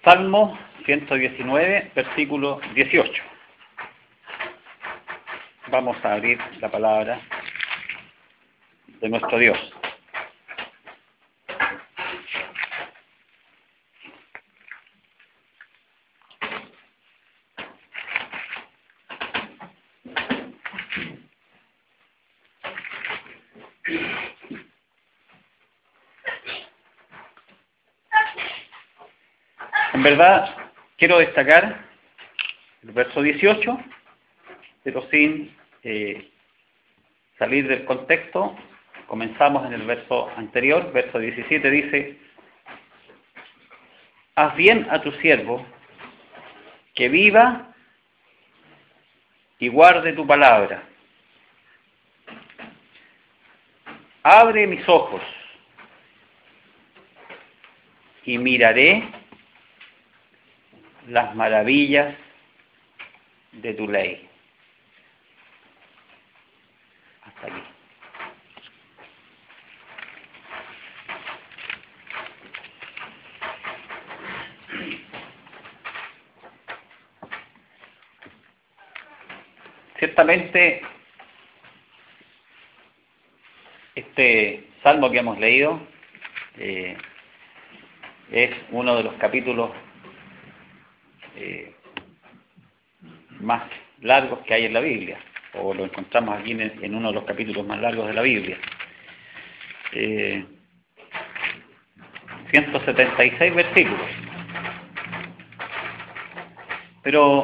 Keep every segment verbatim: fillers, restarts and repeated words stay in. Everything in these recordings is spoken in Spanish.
Salmo ciento diecinueve, versículo dieciocho. Vamos a abrir la palabra de nuestro Dios. En verdad, quiero destacar el verso dieciocho, pero sin eh, salir del contexto. Comenzamos en el verso anterior, verso diecisiete, dice: haz bien a tu siervo, que viva y guarde tu palabra. Abre mis ojos y miraré las maravillas de tu ley. Hasta aquí. Ciertamente, este salmo que hemos leído eh, es uno de los capítulos eh, más largos que hay en la Biblia, o lo encontramos aquí en, en uno de los capítulos más largos de la Biblia. Eh, ciento setenta y seis versículos. Pero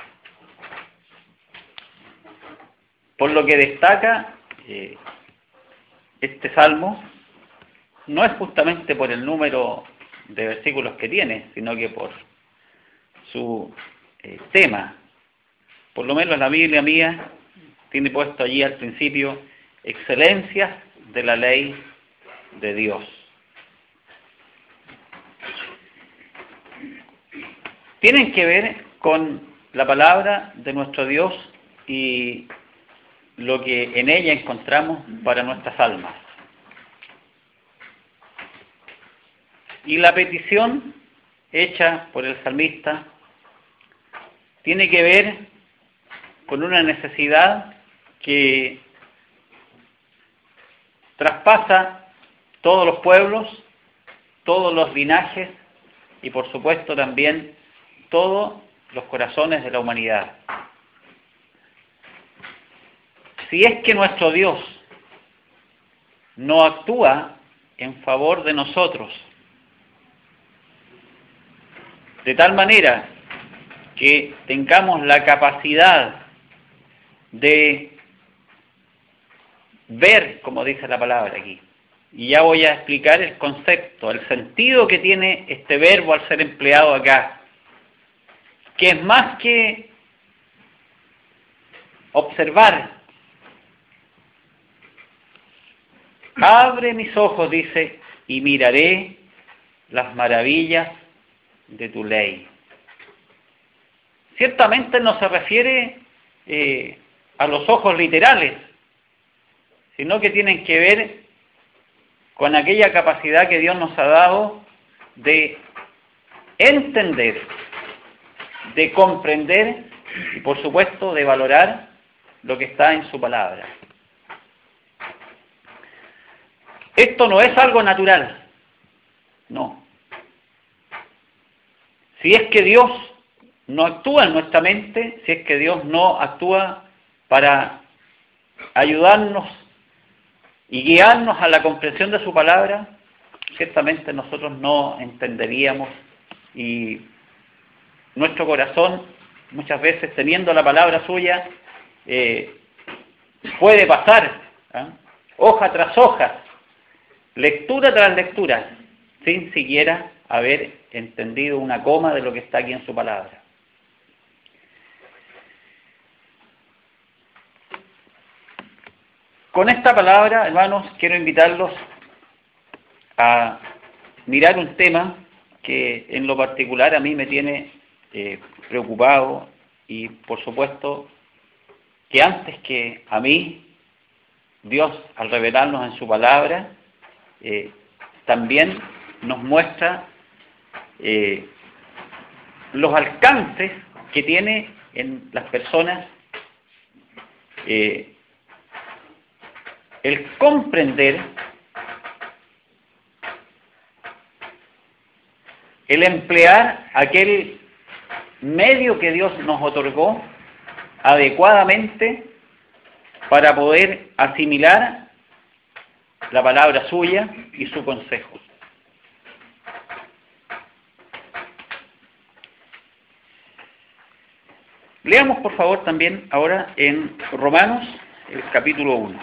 por lo que destaca eh, este salmo, no es justamente por el número de versículos que tiene, sino que por su eh, tema. Por lo menos la Biblia mía tiene puesto allí al principio: excelencias de la ley de Dios. Tienen que ver con la palabra de nuestro Dios y lo que en ella encontramos para nuestras almas. Y la petición hecha por el salmista tiene que ver con una necesidad que traspasa todos los pueblos, todos los linajes y por supuesto también todos los corazones de la humanidad. Si es que nuestro Dios no actúa en favor de nosotros, de tal manera que tengamos la capacidad de ver, como dice la palabra aquí, y ya voy a explicar el concepto, el sentido que tiene este verbo al ser empleado acá, que es más que observar. Abre mis ojos, dice, y miraré las maravillas de tu ley. Ciertamente no se refiere eh, a los ojos literales, sino que tienen que ver con aquella capacidad que Dios nos ha dado de entender, de comprender y por supuesto de valorar lo que está en su palabra. Esto no es algo natural, no. Si es que Dios no actúa en nuestra mente, si es que Dios no actúa para ayudarnos y guiarnos a la comprensión de su palabra, ciertamente nosotros no entenderíamos y nuestro corazón, muchas veces teniendo la palabra suya, eh, puede pasar ¿eh? hoja tras hoja, lectura tras lectura, sin siquiera haber entendido una coma de lo que está aquí en su palabra. Con esta palabra, hermanos, quiero invitarlos a mirar un tema que en lo particular a mí me tiene eh, preocupado y por supuesto que antes que a mí, Dios al revelarnos en su palabra, eh, también nos muestra eh, los alcances que tiene en las personas eh, el comprender, el emplear aquel medio que Dios nos otorgó adecuadamente para poder asimilar la palabra suya y su consejo. Leamos por favor también ahora en Romanos el capítulo uno.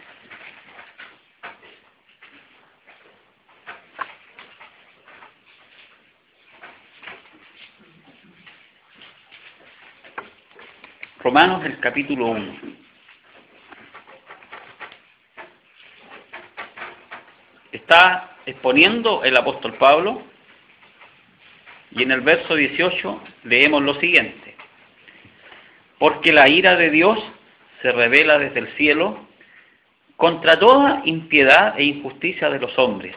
Romanos el capítulo uno. Está exponiendo el apóstol Pablo y en el verso dieciocho leemos lo siguiente: porque la ira de Dios se revela desde el cielo contra toda impiedad e injusticia de los hombres,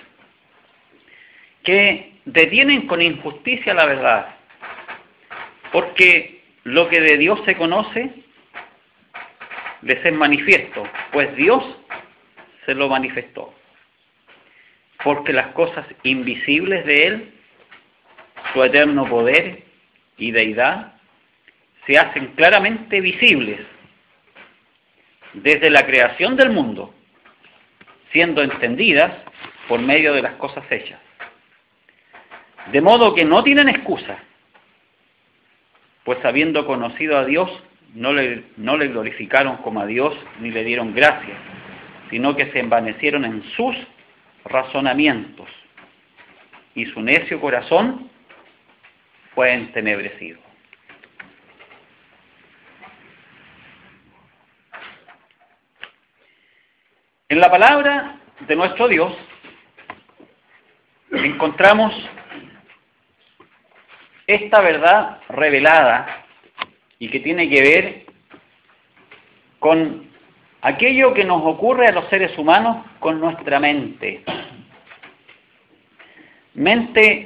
que detienen con injusticia la verdad, porque lo que de Dios se conoce les es manifiesto, pues Dios se lo manifestó. Porque las cosas invisibles de Él, su eterno poder y deidad, se hacen claramente visibles desde la creación del mundo, siendo entendidas por medio de las cosas hechas. De modo que no tienen excusa, pues habiendo conocido a Dios, no le, no le glorificaron como a Dios, ni le dieron gracias, sino que se envanecieron en sus razonamientos, y su necio corazón fue entenebrecido. En la palabra de nuestro Dios encontramos esta verdad revelada y que tiene que ver con aquello que nos ocurre a los seres humanos con nuestra mente. Mente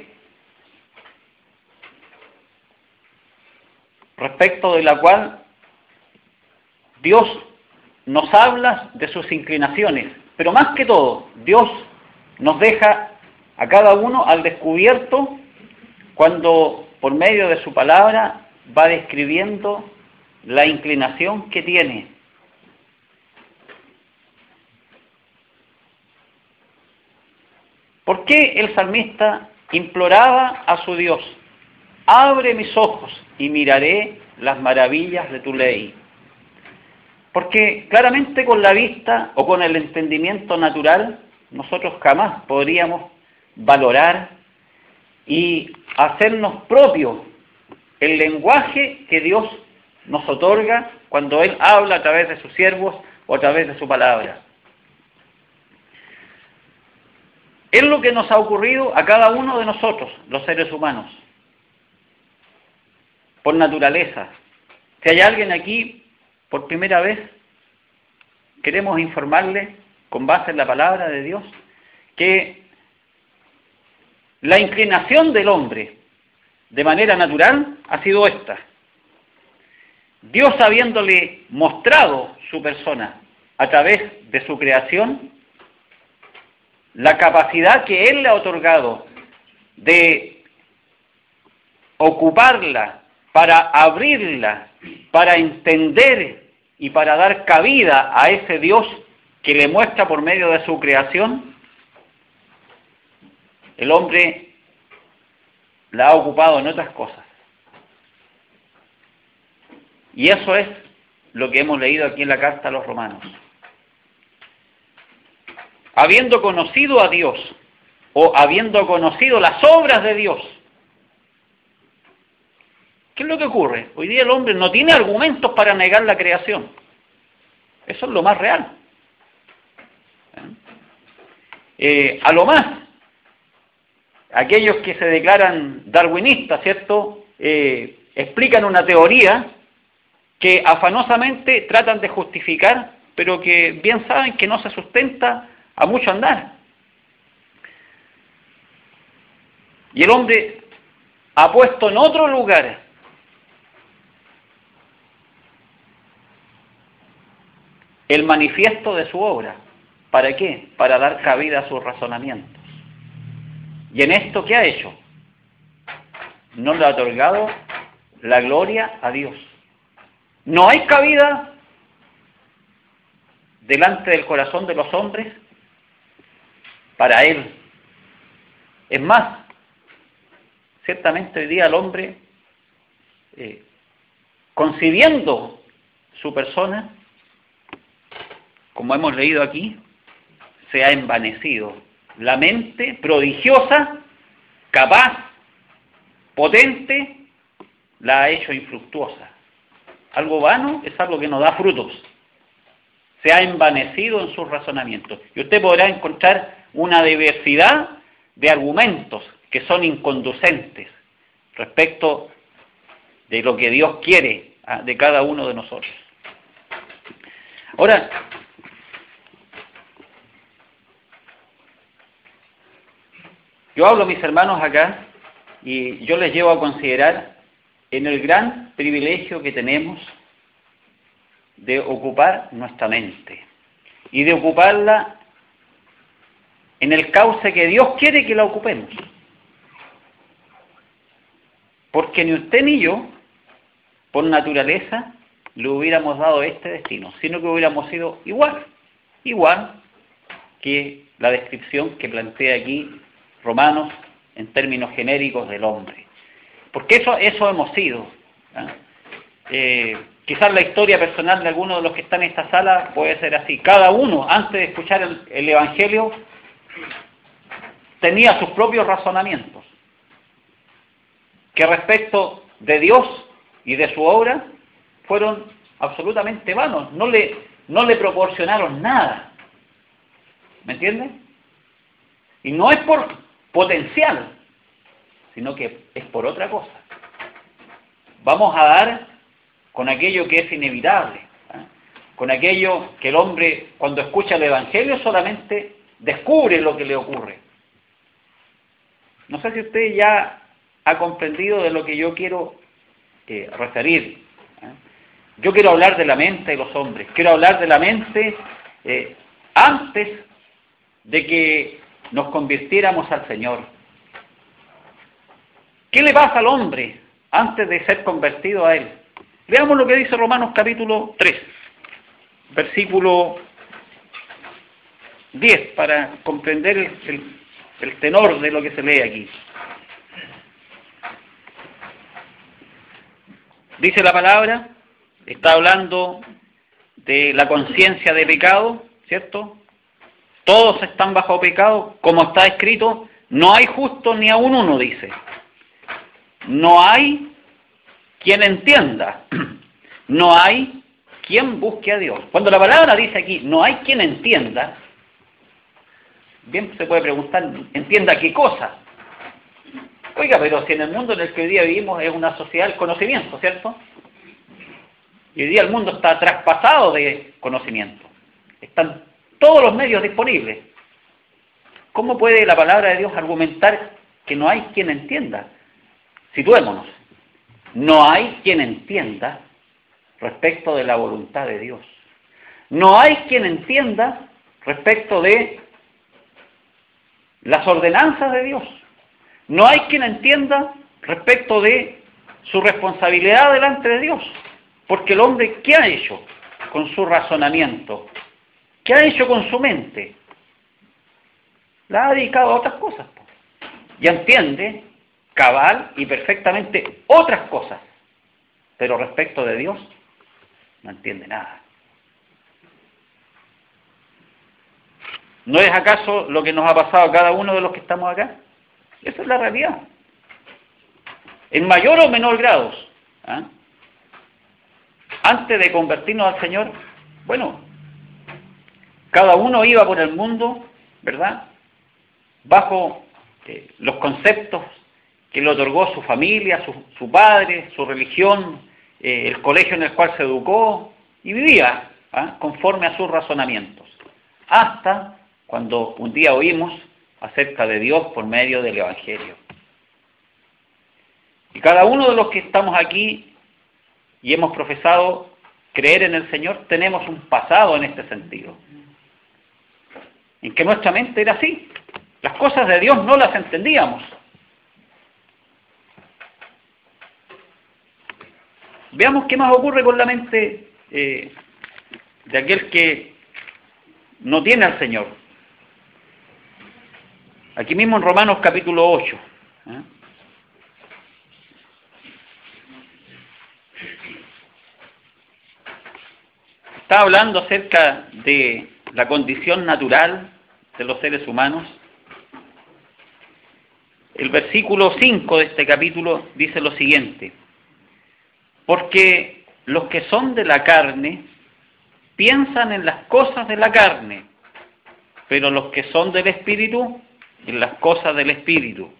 respecto de la cual Dios nos habla de sus inclinaciones, pero más que todo, Dios nos deja a cada uno al descubierto cuando por medio de su palabra va describiendo la inclinación que tiene. ¿Por qué el salmista imploraba a su Dios? Abre mis ojos y miraré las maravillas de tu ley. Porque claramente con la vista o con el entendimiento natural nosotros jamás podríamos valorar y hacernos propio el lenguaje que Dios nos otorga cuando Él habla a través de sus siervos o a través de su palabra. Es lo que nos ha ocurrido a cada uno de nosotros, los seres humanos, por naturaleza. Si hay alguien aquí por primera vez, queremos informarle, con base en la palabra de Dios, que la inclinación del hombre de manera natural ha sido esta. Dios, habiéndole mostrado su persona a través de su creación, la capacidad que Él le ha otorgado de ocuparla, para abrirla, para entender y para dar cabida a ese Dios que le muestra por medio de su creación, el hombre la ha ocupado en otras cosas. Y eso es lo que hemos leído aquí en la carta a los Romanos. Habiendo conocido a Dios, o habiendo conocido las obras de Dios, ¿qué es lo que ocurre? Hoy día el hombre no tiene argumentos para negar la creación. Eso es lo más real. Eh, a lo más, aquellos que se declaran darwinistas, ¿cierto?, eh, explican una teoría que afanosamente tratan de justificar, pero que bien saben que no se sustenta a mucho andar. Y el hombre ha puesto en otro lugar el manifiesto de su obra. ¿Para qué? Para dar cabida a sus razonamientos. ¿Y en esto qué ha hecho? No le ha otorgado la gloria a Dios. No hay cabida delante del corazón de los hombres para Él. Es más, ciertamente hoy día el hombre, eh, concibiendo su persona, como hemos leído aquí, se ha envanecido. La mente prodigiosa, capaz, potente, la ha hecho infructuosa. Algo vano es algo que no da frutos. Se ha envanecido en sus razonamientos. Y usted podrá encontrar una diversidad de argumentos que son inconducentes respecto de lo que Dios quiere de cada uno de nosotros. Ahora, yo hablo a mis hermanos acá y yo les llevo a considerar en el gran privilegio que tenemos de ocupar nuestra mente y de ocuparla en el cauce que Dios quiere que la ocupemos. Porque ni usted ni yo, por naturaleza, le hubiéramos dado este destino, sino que hubiéramos sido igual, igual que la descripción que plantea aquí Romanos en términos genéricos del hombre. Porque eso, eso hemos sido. ¿eh? Eh, quizás la historia personal de algunos de los que están en esta sala puede ser así. Cada uno, antes de escuchar el, el Evangelio, tenía sus propios razonamientos, que respecto de Dios y de su obra fueron absolutamente vanos, no le, no le proporcionaron nada. ¿Me entiende? Y no es por potencial, sino que es por otra cosa. Vamos a dar con aquello que es inevitable, ¿eh? Con aquello que el hombre, cuando escucha el Evangelio, solamente descubre lo que le ocurre. No sé si usted ya ha comprendido de lo que yo quiero eh, referir. ¿eh? Yo quiero hablar de la mente de los hombres, quiero hablar de la mente eh, antes de que nos convirtiéramos al Señor. ¿Qué le pasa al hombre antes de ser convertido a Él? Veamos lo que dice Romanos capítulo tres, versículo diez, para comprender el, el, el tenor de lo que se lee aquí. Dice la palabra, está hablando de la conciencia de pecado, ¿cierto? Todos están bajo pecado, como está escrito, no hay justo ni aun uno, dice. No hay quien entienda, no hay quien busque a Dios. Cuando la palabra dice aquí, no hay quien entienda, bien se puede preguntar, ¿entienda qué cosa? Oiga, pero si en el mundo en el que hoy día vivimos es una sociedad del conocimiento, ¿cierto? Y hoy día el mundo está traspasado de conocimiento. Están todos los medios disponibles. ¿Cómo puede la palabra de Dios argumentar que no hay quien entienda? Situémonos. No hay quien entienda respecto de la voluntad de Dios. No hay quien entienda respecto de las ordenanzas de Dios. No hay quien entienda respecto de su responsabilidad delante de Dios. Porque el hombre, ¿qué ha hecho con su razonamiento? ¿Qué ha hecho con su mente? La ha dedicado a otras cosas. Y entiende cabal y perfectamente otras cosas. Pero respecto de Dios, no entiende nada. ¿No es acaso lo que nos ha pasado a cada uno de los que estamos acá? Esa es la realidad. En mayor o menor grado. ¿eh? Antes de convertirnos al Señor, bueno, cada uno iba por el mundo, ¿verdad? Bajo eh, los conceptos que le otorgó su familia, su, su padre, su religión, eh, el colegio en el cual se educó, y vivía ¿eh? conforme a sus razonamientos. Hasta cuando un día oímos acerca de Dios por medio del Evangelio. Y cada uno de los que estamos aquí y hemos profesado creer en el Señor, tenemos un pasado en este sentido, en que nuestra mente era así. Las cosas de Dios no las entendíamos. Veamos qué más ocurre con la mente eh, de aquel que no tiene al Señor. Aquí mismo en Romanos capítulo ocho. ¿eh? Está hablando acerca de la condición natural de los seres humanos. El versículo cinco de este capítulo dice lo siguiente: porque los que son de la carne piensan en las cosas de la carne, pero los que son del Espíritu, en las cosas del Espíritu.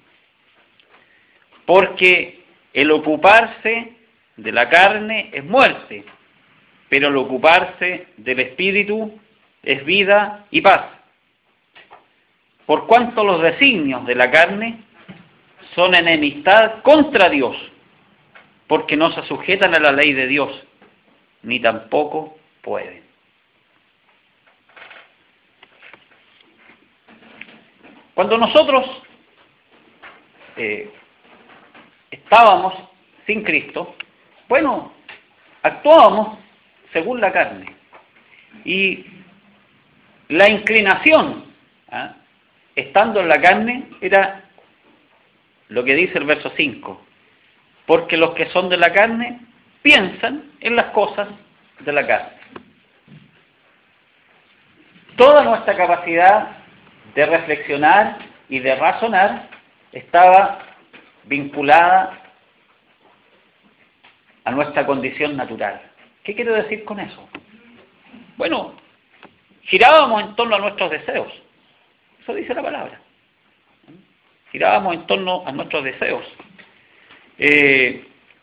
Porque el ocuparse de la carne es muerte, pero el ocuparse del Espíritu es vida y paz. Por cuanto los designios de la carne son enemistad contra Dios, porque no se sujetan a la ley de Dios, ni tampoco pueden. Cuando nosotros eh, estábamos sin Cristo, bueno, actuábamos según la carne. Y la inclinación, ¿eh? estando en la carne, era lo que dice el verso cinco. Porque los que son de la carne piensan en las cosas de la carne. Toda nuestra capacidad de reflexionar y de razonar estaba vinculada a nuestra condición natural. ¿Qué quiero decir con eso? Bueno, girábamos en torno a nuestros deseos. Eso dice la palabra. Girábamos en torno a nuestros deseos. Eh,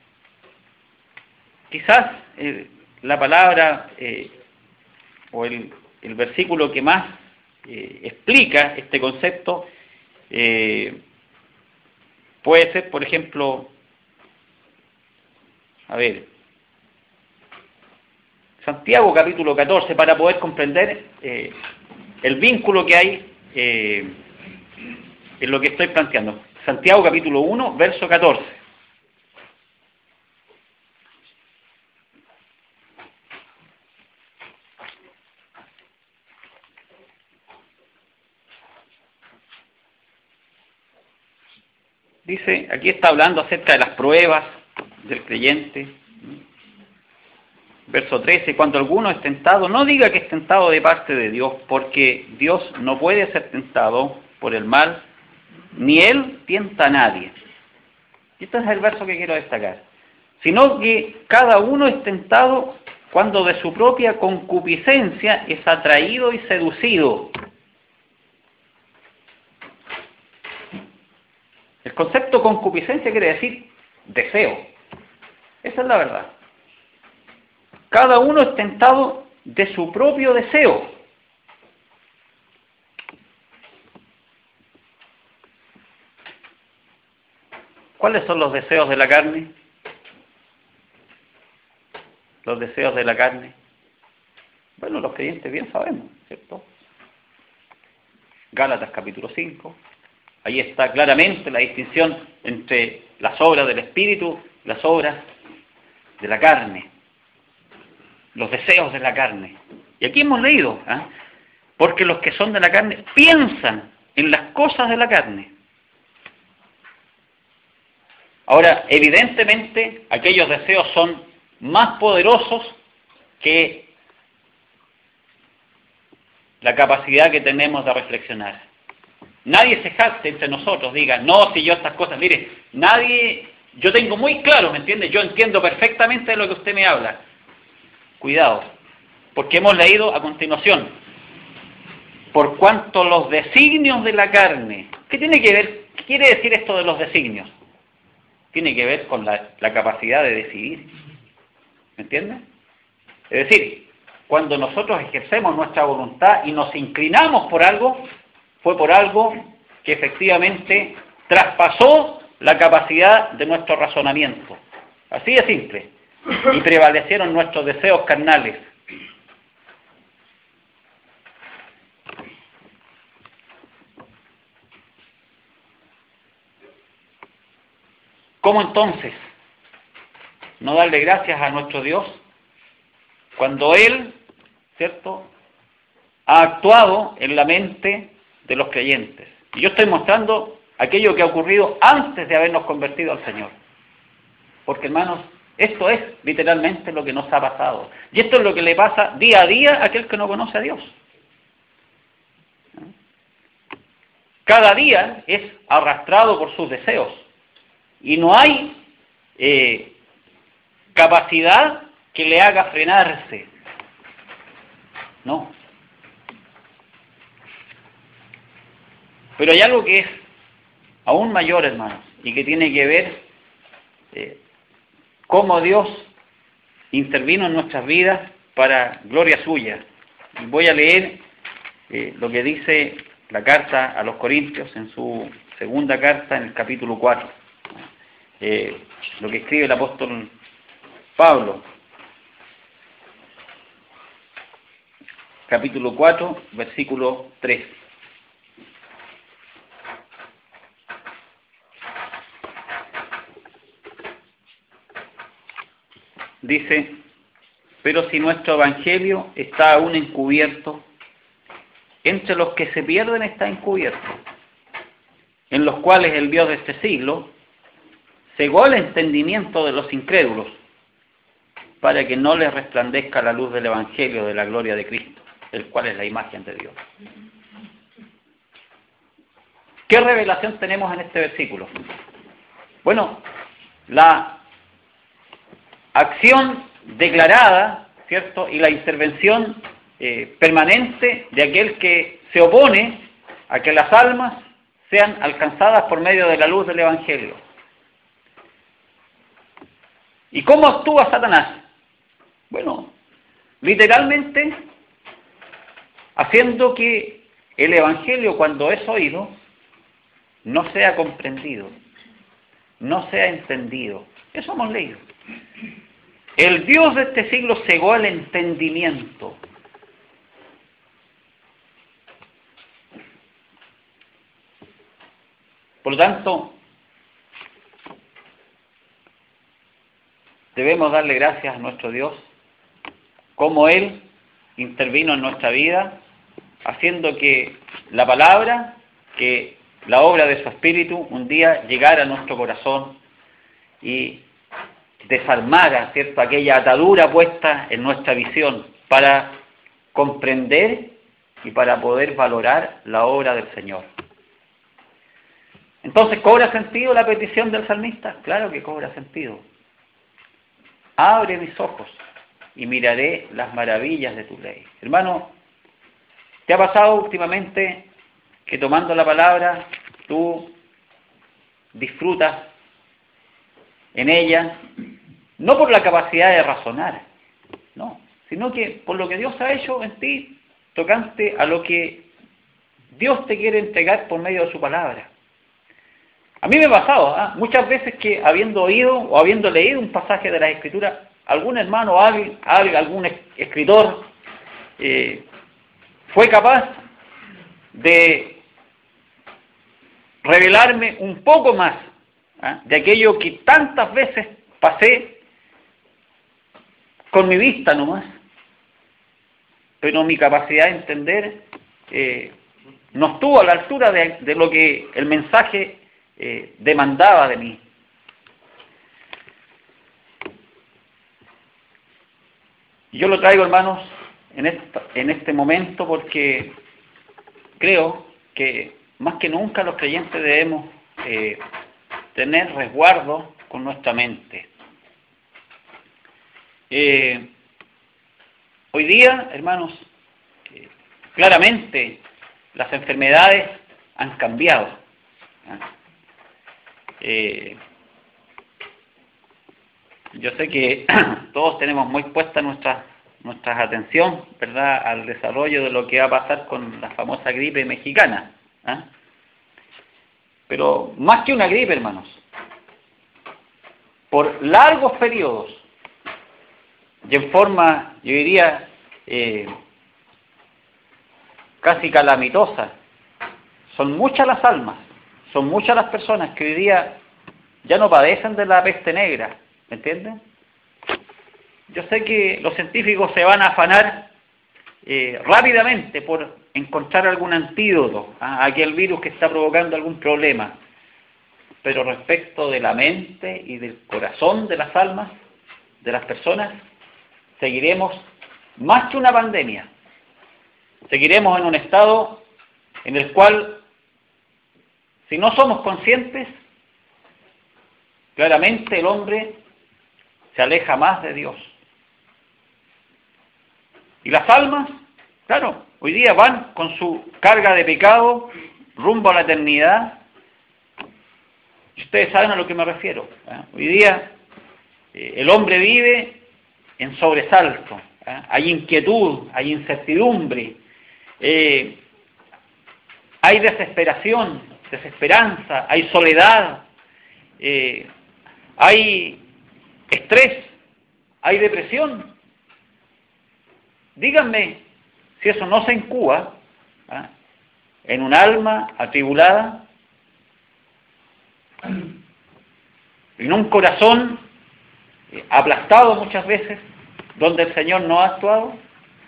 quizás eh, la palabra eh, o el, el versículo que más eh, explica este concepto eh, puede ser, por ejemplo, a ver, Santiago capítulo catorce, para poder comprender eh, el vínculo que hay eh, en lo que estoy planteando. Santiago capítulo uno, verso catorce. Dice, aquí está hablando acerca de las pruebas del creyente. Verso trece, cuando alguno es tentado, no diga que es tentado de parte de Dios, porque Dios no puede ser tentado por el mal, ni Él tienta a nadie. Y este es el verso que quiero destacar. Sino que cada uno es tentado cuando de su propia concupiscencia es atraído y seducido. El concepto concupiscencia quiere decir deseo. Esa es la verdad. Cada uno es tentado de su propio deseo. ¿Cuáles son los deseos de la carne? Los deseos de la carne. Bueno, los creyentes bien sabemos, ¿cierto? Gálatas capítulo cinco. Ahí está claramente la distinción entre las obras del Espíritu y las obras de la carne. Los deseos de la carne. Y aquí hemos leído, ¿eh? Porque los que son de la carne piensan en las cosas de la carne. Ahora, evidentemente, aquellos deseos son más poderosos que la capacidad que tenemos de reflexionar. Nadie se jacte entre nosotros, diga, no, si yo estas cosas, mire, nadie, yo tengo muy claro, ¿me entiende? Yo entiendo perfectamente de lo que usted me habla. Cuidado, porque hemos leído a continuación, por cuanto los designios de la carne, ¿qué tiene que ver? ¿Qué quiere decir esto de los designios? Tiene que ver con la, la capacidad de decidir, ¿me entiende? Es decir, cuando nosotros ejercemos nuestra voluntad y nos inclinamos por algo, fue por algo que efectivamente traspasó la capacidad de nuestro razonamiento. Así de simple. Y prevalecieron nuestros deseos carnales. ¿Cómo entonces no darle gracias a nuestro Dios cuando Él, ¿cierto?, ha actuado en la mente de los creyentes? Y yo estoy mostrando aquello que ha ocurrido antes de habernos convertido al Señor. Porque, hermanos, esto es literalmente lo que nos ha pasado. Y esto es lo que le pasa día a día a aquel que no conoce a Dios. Cada día es arrastrado por sus deseos. Y no hay eh, capacidad que le haga frenarse. No. Pero hay algo que es aún mayor, hermanos, y que tiene que ver eh, cómo Dios intervino en nuestras vidas para gloria suya. Y voy a leer eh, lo que dice la carta a los Corintios en su segunda carta, en el capítulo cuatro. Eh, lo que escribe el apóstol Pablo. Capítulo cuatro, versículo tres. Dice: pero si nuestro evangelio está aún encubierto, entre los que se pierden está encubierto, en los cuales el Dios de este siglo cegó el entendimiento de los incrédulos, para que no les resplandezca la luz del evangelio de la gloria de Cristo, el cual es la imagen de Dios. ¿Qué revelación tenemos en este versículo? Bueno, la acción declarada, ¿cierto?, y la intervención eh, permanente de aquel que se opone a que las almas sean alcanzadas por medio de la luz del evangelio. ¿Y cómo actúa Satanás? Bueno, literalmente haciendo que el evangelio, cuando es oído, no sea comprendido, no sea entendido. Eso hemos leído. El Dios de este siglo cegó el entendimiento. Por lo tanto, debemos darle gracias a nuestro Dios, como Él intervino en nuestra vida, haciendo que la palabra, que la obra de su Espíritu, un día llegara a nuestro corazón y desarmara, ¿cierto?, aquella atadura puesta en nuestra visión para comprender y para poder valorar la obra del Señor. Entonces, ¿cobra sentido la petición del salmista? Claro que cobra sentido. Abre mis ojos y miraré las maravillas de tu ley. Hermano, ¿te ha pasado últimamente que tomando la palabra tú disfrutas en ella, no por la capacidad de razonar, no, sino que por lo que Dios ha hecho en ti, tocante a lo que Dios te quiere entregar por medio de su palabra? A mí me ha pasado, ¿eh? muchas veces que habiendo oído o habiendo leído un pasaje de la Escritura, algún hermano o alguien, algún escritor eh, fue capaz de revelarme un poco más ¿eh? de aquello que tantas veces pasé con mi vista nomás, pero mi capacidad de entender eh, no estuvo a la altura de, de lo que el mensaje eh, demandaba de mí. Yo lo traigo, hermanos, en, esta, en este momento porque creo que más que nunca los creyentes debemos eh, tener resguardo con nuestra mente. Eh, hoy día, hermanos, eh, claramente las enfermedades han cambiado. Eh, yo sé que todos tenemos muy puesta nuestra, nuestra atención, ¿verdad?, al desarrollo de lo que va a pasar con la famosa gripe mexicana. ¿eh? pero más que una gripe, hermanos, por largos periodos y en forma, yo diría, eh, casi calamitosa. Son muchas las almas, son muchas las personas que hoy día ya no padecen de la peste negra, ¿me entienden? Yo sé que los científicos se van a afanar eh, rápidamente por encontrar algún antídoto a aquel virus que está provocando algún problema, pero respecto de la mente y del corazón de las almas, de las personas, seguiremos más que una pandemia. Seguiremos en un estado en el cual, si no somos conscientes, claramente el hombre se aleja más de Dios. Y las almas, claro, hoy día van con su carga de pecado rumbo a la eternidad. Y ustedes saben a lo que me refiero, ¿eh? Hoy día eh, el hombre vive en sobresalto, ¿eh? Hay inquietud, hay incertidumbre, eh, hay desesperación, desesperanza, hay soledad, eh, hay estrés, hay depresión. Díganme si eso no se incuba ¿eh? en un alma atribulada, en un corazón aplastado muchas veces, donde el Señor no ha actuado.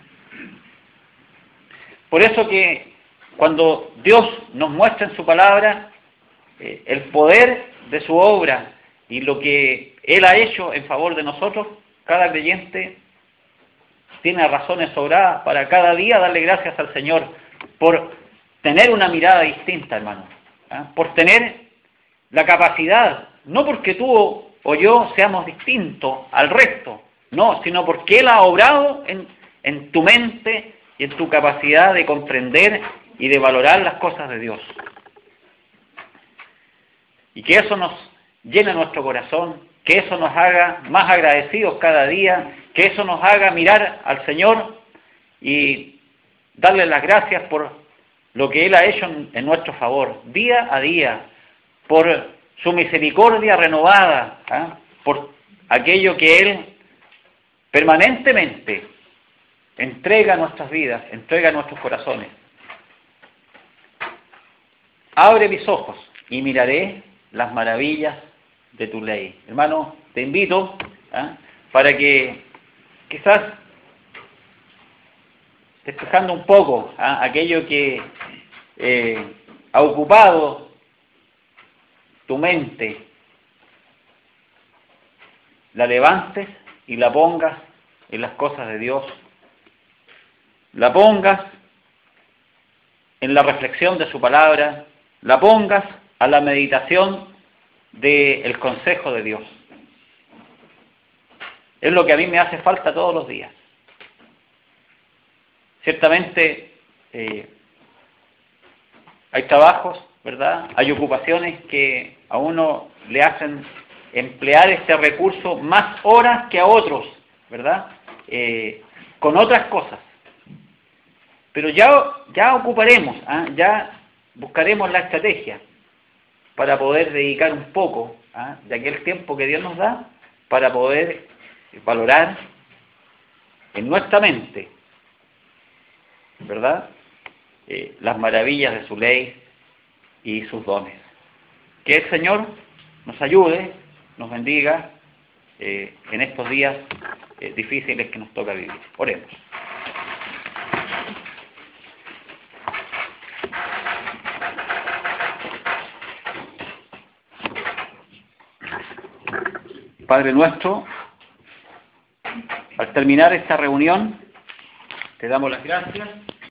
Por eso que cuando Dios nos muestra en su palabra eh, el poder de su obra y lo que Él ha hecho en favor de nosotros, cada creyente tiene razones sobradas para cada día darle gracias al Señor por tener una mirada distinta, hermano, ¿eh? Por tener la capacidad, no porque tú o yo seamos distintos al resto, no, sino porque Él ha obrado en, en tu mente y en tu capacidad de comprender y de valorar las cosas de Dios. Y que eso nos llene nuestro corazón, que eso nos haga más agradecidos cada día, que eso nos haga mirar al Señor y darle las gracias por lo que Él ha hecho en, en nuestro favor, día a día, por su misericordia renovada, ¿eh? por aquello que Él permanentemente entrega a nuestras vidas, entrega a nuestros corazones. Abre mis ojos y miraré las maravillas de tu ley. Hermano, te invito ¿eh? para que quizás despejando un poco ¿eh? aquello que eh, ha ocupado tu mente, la levantes y la pongas en las cosas de Dios, la pongas en la reflexión de su palabra, la pongas a la meditación del consejo de Dios. Es lo que a mí me hace falta todos los días. Ciertamente eh, hay trabajos, ¿verdad? Hay ocupaciones que a uno le hacen emplear este recurso más horas que a otros, ¿verdad? Eh, con otras cosas. Pero ya, ya ocuparemos, ¿eh? ya buscaremos la estrategia para poder dedicar un poco ¿eh? de aquel tiempo que Dios nos da para poder valorar en nuestra mente, ¿verdad? Eh, las maravillas de su ley y sus dones. Que el Señor nos ayude, nos bendiga eh, en estos días eh, difíciles que nos toca vivir. Oremos. Padre nuestro, al terminar esta reunión, te damos las gracias